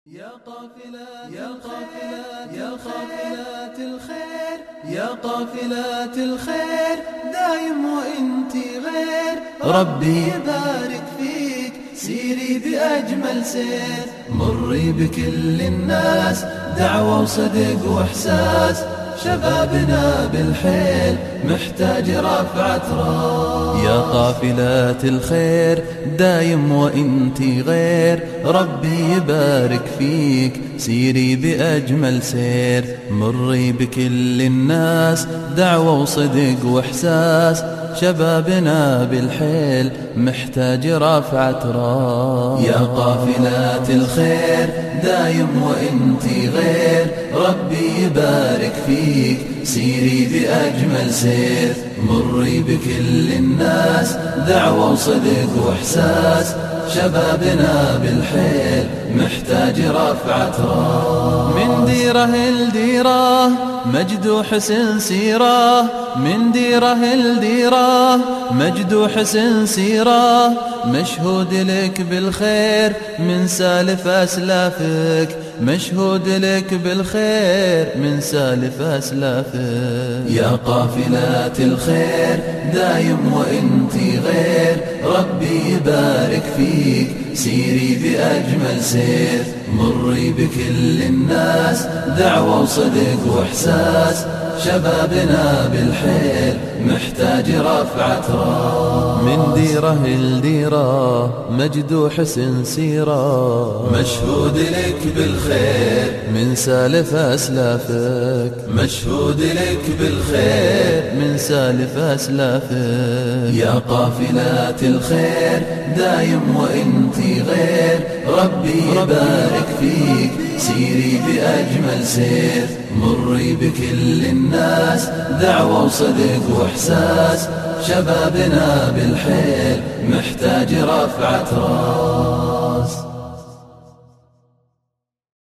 يا قافلات الخير، يا قافلات الخير دايم وانتي غير، ربي يبارك فيك سيري بأجمل سير، مري بكل الناس دعوة وصدق وإحساس، شبابنا بالحيل محتاج رفعة راس. يا قافلات الخير دايم وانتي غير، ربي يبارك فيك سيري بأجمل سير، مري بكل الناس دعوة وصدق وإحساس، شبابنا بالحيل محتاج رفعة راس. يا قافلات الخير دايم وانتي غير، ربي يبارك فيك سيري بأجمل سير، مري بكل الناس دعوة وصدق وإحساس، شبابنا بالحيل محتاج رفعة راس. من ديره لديره مجد وحسن سيره، من ديره لديره مجد وحسن سيره، مشهود لك بالخير من سالف أسلافك، مشهود لك بالخير من سالف أسلافك. يا قافلات الخير دايم وانتي غير، ربي يبارك فيك سيري بأجمل سير، مري بكل الناس دعوة وصدق وإحساس، شبابنا بالحيل محتاج رفعة راس. من ديره لديره مجد وحسن سيره، مشهود لك بالخير من سالف أسلافك، مشهود لك بالخير من سالف أسلافك. يا قافلات الخير دايم وانتي غير، ربي يبارك فيك سيري بأجمل سير، مري بكل الناس دعوة وصدق وإحساس، شبابنا بالحيل محتاج رفعة راس.